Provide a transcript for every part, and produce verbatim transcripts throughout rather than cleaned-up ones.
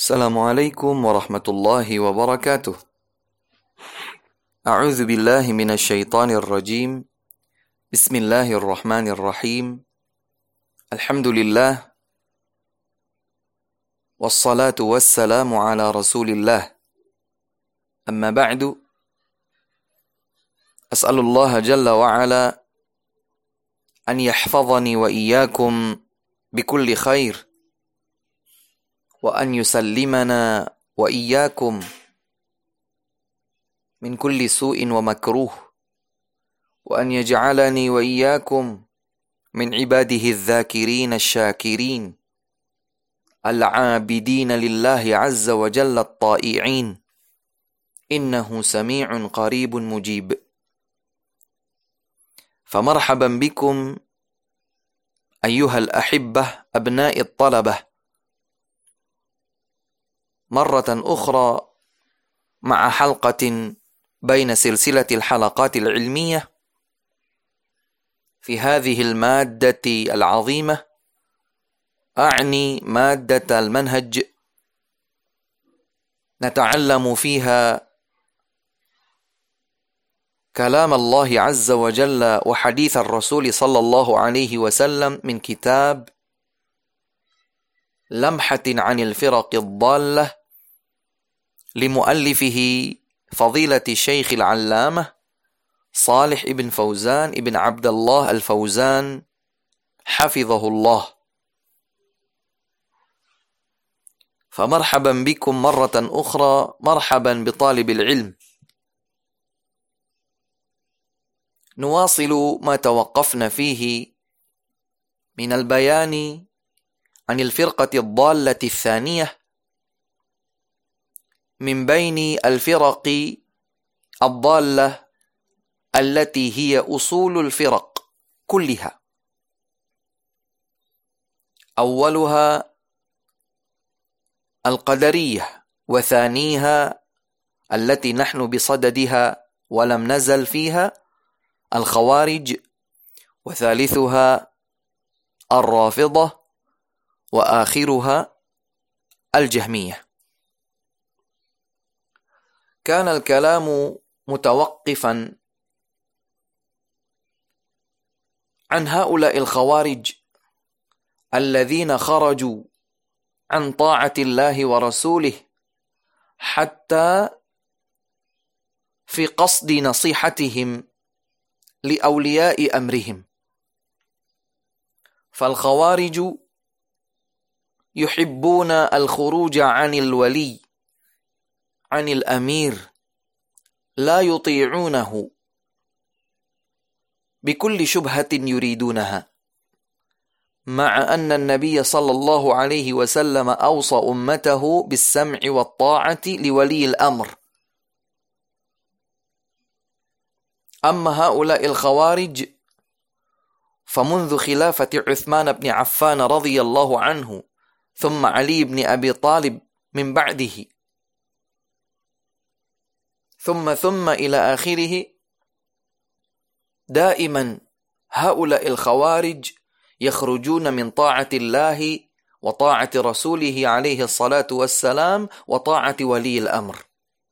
السلام عليكم ورحمة الله وبركاته. أعوذ بالله من الشيطان الرجيم. بسم الله الرحمن الرحيم. الحمد لله والصلاة والسلام على رسول الله. أما بعد، أسأل الله جل وعلا أن يحفظني وإياكم بكل خير، وأن يسلمنا وإياكم من كل سوء ومكروه، وأن يجعلني وإياكم من عباده الذاكرين الشاكرين العابدين لله عز وجل الطائعين، إنه سميع قريب مجيب. فمرحبا بكم أيها الأحبة أبناء الطلبة مرة أخرى مع حلقة بين سلسلة الحلقات العلمية في هذه المادة العظيمة، أعني مادة المنهج. نتعلم فيها كلام الله عز وجل وحديث الرسول صلى الله عليه وسلم من كتاب لمحة عن الفرق الضالة لمؤلفه فضيلة الشيخ العلامة صالح ابن فوزان ابن عبد الله الفوزان حفظه الله. فمرحبا بكم مرة أخرى، مرحبا بطالب العلم. نواصل ما توقفنا فيه من البيان عن الفرقة الضالة الثانية من بين الفرق الضالة التي هي أصول الفرق كلها. أولها القدرية، وثانيها التي نحن بصددها ولم نزل فيها الخوارج، وثالثها الرافضة، وآخرها الجهمية. كان الكلام متوقفا عن هؤلاء الخوارج الذين خرجوا عن طاعة الله ورسوله حتى في قصد نصيحتهم لأولياء أمرهم. فالخوارج يحبون الخروج عن الولي، عن الأمير، لا يطيعونه بكل شبهة يريدونها، مع أن النبي صلى الله عليه وسلم أوصى أمته بالسمع والطاعة لولي الأمر. أما هؤلاء الخوارج فمنذ خلافة عثمان بن عفان رضي الله عنه ثم علي بن أبي طالب من بعده ثم ثم إلى آخره، دائما هؤلاء الخوارج يخرجون من طاعة الله وطاعة رسوله عليه الصلاة والسلام وطاعة ولي الأمر.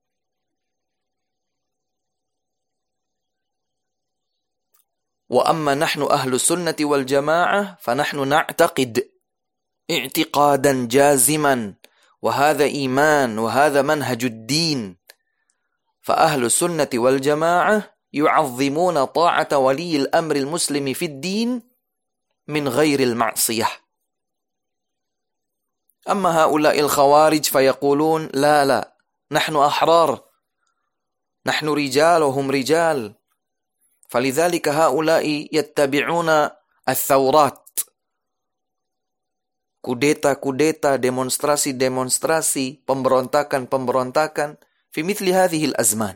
وأما نحن أهل السنة والجماعة فنحن نعتقد اعتقادا جازما، وهذا إيمان وهذا منهج الدين. فأهل السنة والجماعة يعظمون طاعة ولي الأمر المسلم في الدين من غير المعصية. أما هؤلاء الخوارج فيقولون لا لا نحن أحرار، نحن رجال وهم رجال. فلذلك هؤلاء يتبعون الثورات، kudeta-kudeta, demonstrasi-demonstrasi, pemberontakan-pemberontakan في مثل هذه الأزمان.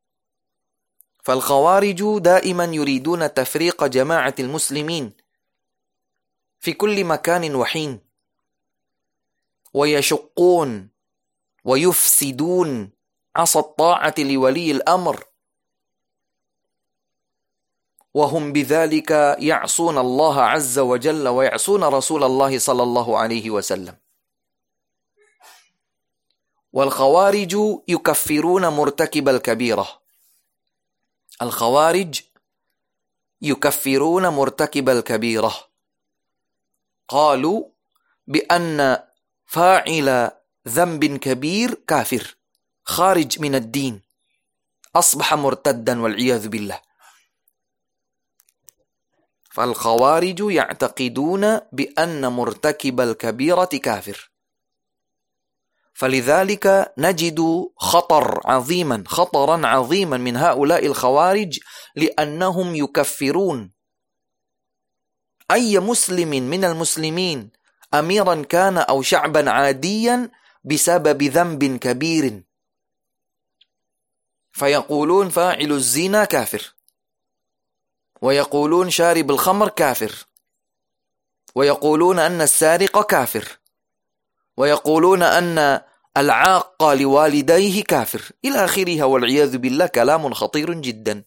فالخوارج دائما يريدون تفريق جماعة المسلمين في كل مكان وحين، ويشقون ويفسدون عصا الطاعة لولي الأمر، وهم بذلك يعصون الله عز وجل ويعصون رسول الله صلى الله عليه وسلم. والخوارج يكفرون مرتكب الكبيرة. الخوارج يكفرون مرتكب الكبيرة. قالوا بأن فاعل ذنب كبير كافر خارج من الدين، أصبح مرتدا والعياذ بالله. فالخوارج يعتقدون بأن مرتكب الكبيرة كافر، فلذلك نجد خطر عظيما خطرا عظيما من هؤلاء الخوارج، لأنهم يكفرون أي مسلم من المسلمين، أميرا كان أو شعبا عاديا، بسبب ذنب كبير. فيقولون فاعل الزنا كافر، ويقولون شارب الخمر كافر، ويقولون أن السارق كافر، ويقولون أن العاق لوالديه كافر، إلى آخره، والعياذ بالله. كلام خطير جدا.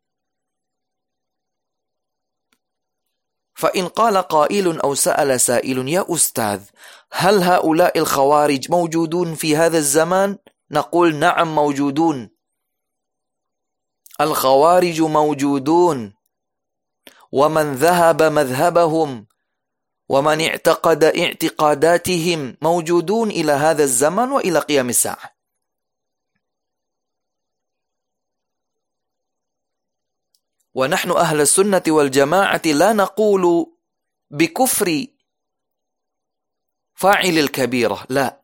فإن قال قائل أو سأل سائل: يا أستاذ، هل هؤلاء الخوارج موجودون في هذا الزمان؟ نقول: نعم موجودون. الخوارج موجودون، ومن ذهب مذهبهم ومن اعتقد اعتقاداتهم موجودون إلى هذا الزمن وإلى قيام الساعة. ونحن أهل السنة والجماعة لا نقول بكفر فاعل الكبيرة، لا،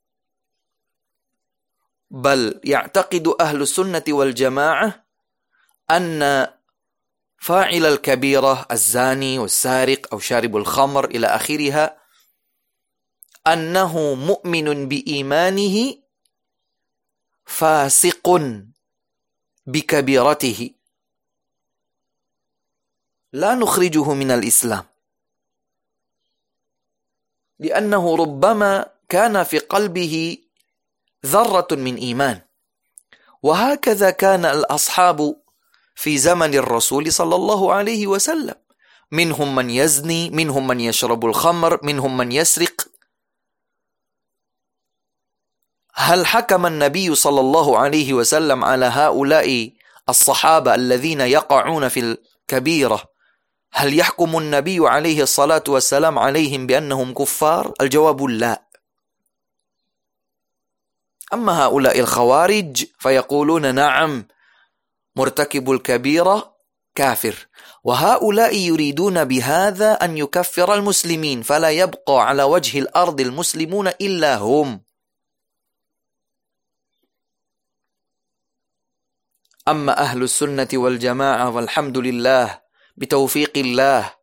بل يعتقد أهل السنة والجماعة أن فاعل الكبيرة، الزاني والسارق أو شارب الخمر إلى آخرها، أنه مؤمن بإيمانه فاسق بكبيرته، لا نخرجه من الإسلام، لأنه ربما كان في قلبه ذرة من إيمان. وهكذا كان الأصحاب في زمن الرسول صلى الله عليه وسلم، منهم من يزني، منهم من يشرب الخمر، منهم من يسرق. هل حكم النبي صلى الله عليه وسلم على هؤلاء الصحابة الذين يقعون في الكبيرة، هل يحكم النبي عليه الصلاة والسلام عليهم بأنهم كفار؟ الجواب لا. أما هؤلاء الخوارج فيقولون: نعم، مرتكب الكبيرة كافر. وهؤلاء يريدون بهذا أن يكفر المسلمين، فلا يبقى على وجه الأرض المسلمون إلا هم. أما أهل السنة والجماعة والحمد لله بتوفيق الله،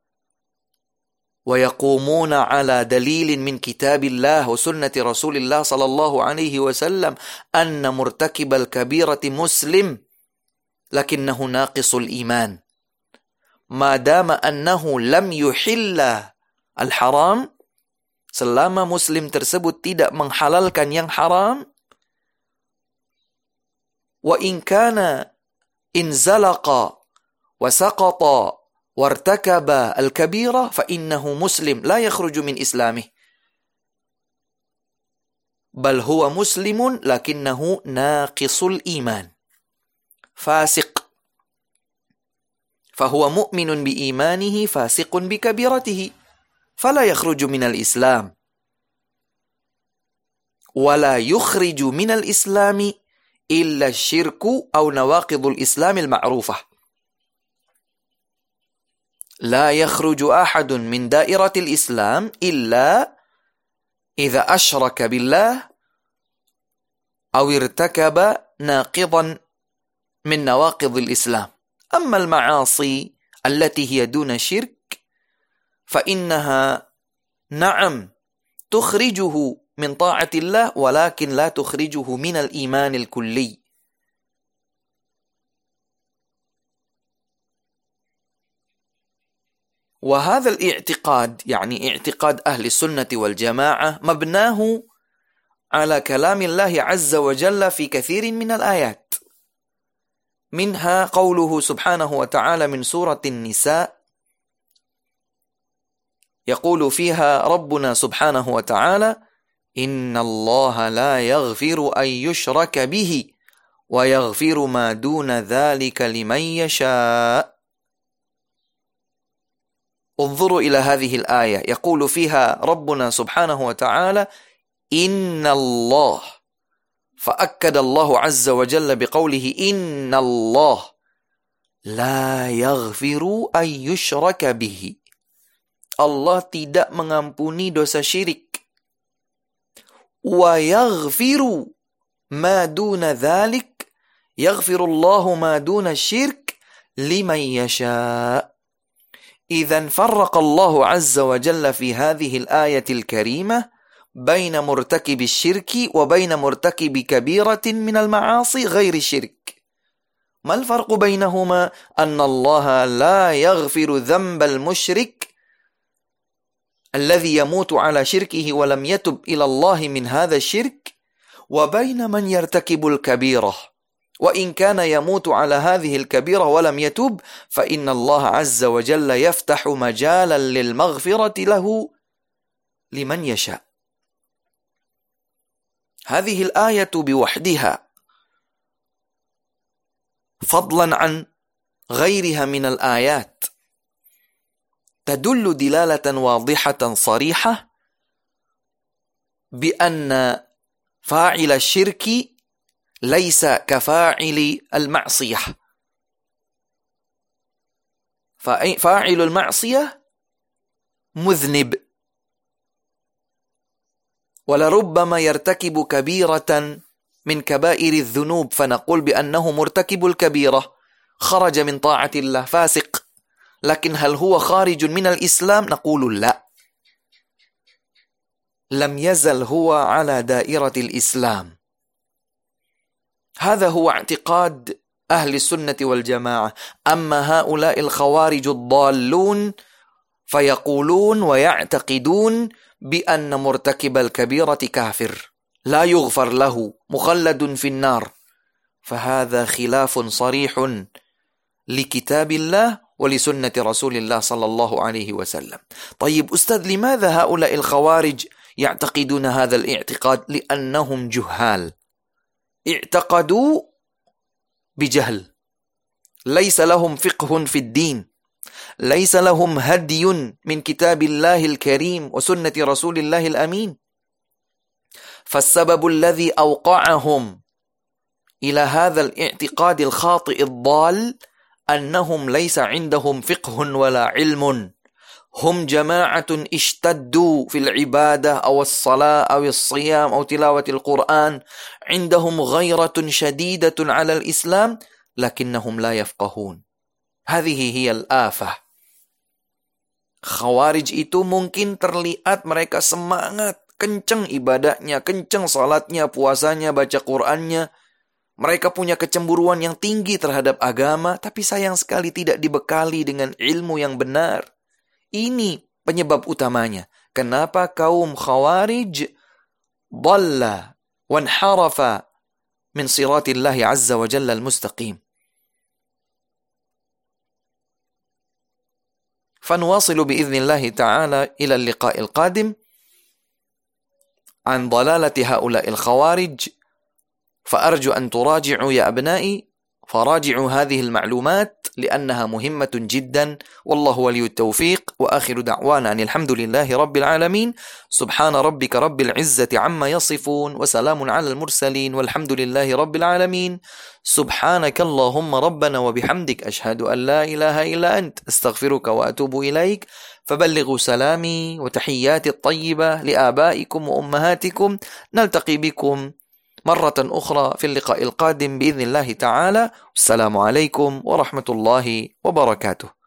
ويقومون على دليل من كتاب الله وسنة رسول الله صلى الله عليه وسلم أن مرتكب الكبيرة مسلم، لكنه ناقص الإيمان، ما دام أنه لم يحل الحرام. Selama muslim tersebut tidak menghalalkan yang haram, wa in kana in zalaqa wa saqata wartakaba al-kabira fa innahu muslim la yakhruju min islamih, bal huwa muslimun lakinnahu naqisul iman fasiq, fahuwa mu'minun bi imanihi fasiqun bi kabiratihi fala yakhruju minal islam wala yukhriju minal islami illa syirku aw nawaqidul islamil ma'rufah. La yakhruju ahadun min dairatil islam illa idza asyraka billah aw irtakaba naqidan min nawaqidil islam. Amma al-ma'asi allati hiya duna syirk فإنها نعم تخرجه من طاعة الله ولكن لا تخرجه من الإيمان الكلي. وهذا الاعتقاد يعني اعتقاد أهل السنة والجماعة مبناه على كلام الله عز وجل في كثير من الآيات، منها قوله سبحانه وتعالى من سورة النساء، يقول فيها ربنا سبحانه وتعالى: Innallaha la yaghfiru an yushraka bihi wa yaghfiru ma duna dhalika liman yasha. انظروا إلى هذه الآية يقول فيها ربنا سبحانه وتعالى إن الله، فأكد الله عز وجل بقوله إن الله لا يغفر أن يشرك به. Allah tidak mengampuni dosa syirik. Wa yaghfiru ma duna dhalik, yaghfirullahu ma duna syirk liman yasha. إذن فرق الله عز وجل في هذه الآية الكريمة بين مرتكب الشرك وبين مرتكب كبيرة من المعاصي غير الشرك. ما الفرق بينهما؟ أن الله لا يغفر ذنب المشرك الذي يموت على شركه ولم يتب إلى الله من هذا الشرك، وبين من يرتكب الكبيرة وإن كان يموت على هذه الكبيرة ولم يتب فإن الله عز وجل يفتح مجالا للمغفرة له لمن يشاء. هذه الآية بوحدها فضلا عن غيرها من الآيات تدل دلالة واضحة صريحة بأن فاعل الشرك ليس كفاعل المعصية. فاعل المعصية مذنب، ولربما يرتكب كبيرة من كبائر الذنوب فنقول بأنه مرتكب الكبيرة، خرج من طاعة الله، فاسق. لكن هل هو خارج من الإسلام؟ نقول لا، لم يزل هو على دائرة الإسلام. هذا هو اعتقاد أهل السنة والجماعة. أما هؤلاء الخوارج الضالون فيقولون ويعتقدون بأن مرتكب الكبيرة كافر لا يغفر له، مخلد في النار. فهذا خلاف صريح لكتاب الله ولسنة رسول الله صلى الله عليه وسلم. طيب أستاذ، لماذا هؤلاء الخوارج يعتقدون هذا الاعتقاد؟ لأنهم جهال، اعتقدوا بجهل، ليس لهم فقه في الدين، ليس لهم هدي من كتاب الله الكريم وسنة رسول الله الأمين. فالسبب الذي أوقعهم إلى هذا الاعتقاد الخاطئ الضال أنهم ليس عندهم فقه ولا علم. هم جماعة اشتدوا في العبادة أو الصلاة أو الصيام أو تلاوة القرآن، عندهم غيرة شديدة على الإسلام لكنهم لا يفقهون. هذه هي الآفة. Khawarij itu mungkin terlihat mereka semangat, kenceng ibadahnya, kenceng salatnya, puasanya, baca Qur'annya. Mereka punya kecemburuan yang tinggi terhadap agama, tapi sayang sekali tidak dibekali dengan ilmu yang benar. Ini penyebab utamanya. Kenapa kaum Khawarij dhalla wanharafa min siratillahi azza wa jalla al-mustaqim. فنواصل بإذن الله تعالى إلى اللقاء القادم عن ضلالة هؤلاء الخوارج. فأرجو أن تراجعوا يا أبنائي، فراجعوا هذه المعلومات لأنها مهمة جدا، والله ولي التوفيق. وآخر دعوانا أن الحمد لله رب العالمين. سبحان ربك رب العزة عما يصفون، وسلام على المرسلين، والحمد لله رب العالمين. سبحانك اللهم ربنا وبحمدك، أشهد أن لا إله إلا أنت، أستغفرك وأتوب إليك. فبلغوا سلامي وتحياتي الطيبة لآبائكم وأمهاتكم. نلتقي بكم مرة أخرى في اللقاء القادم بإذن الله تعالى. السلام عليكم ورحمة الله وبركاته.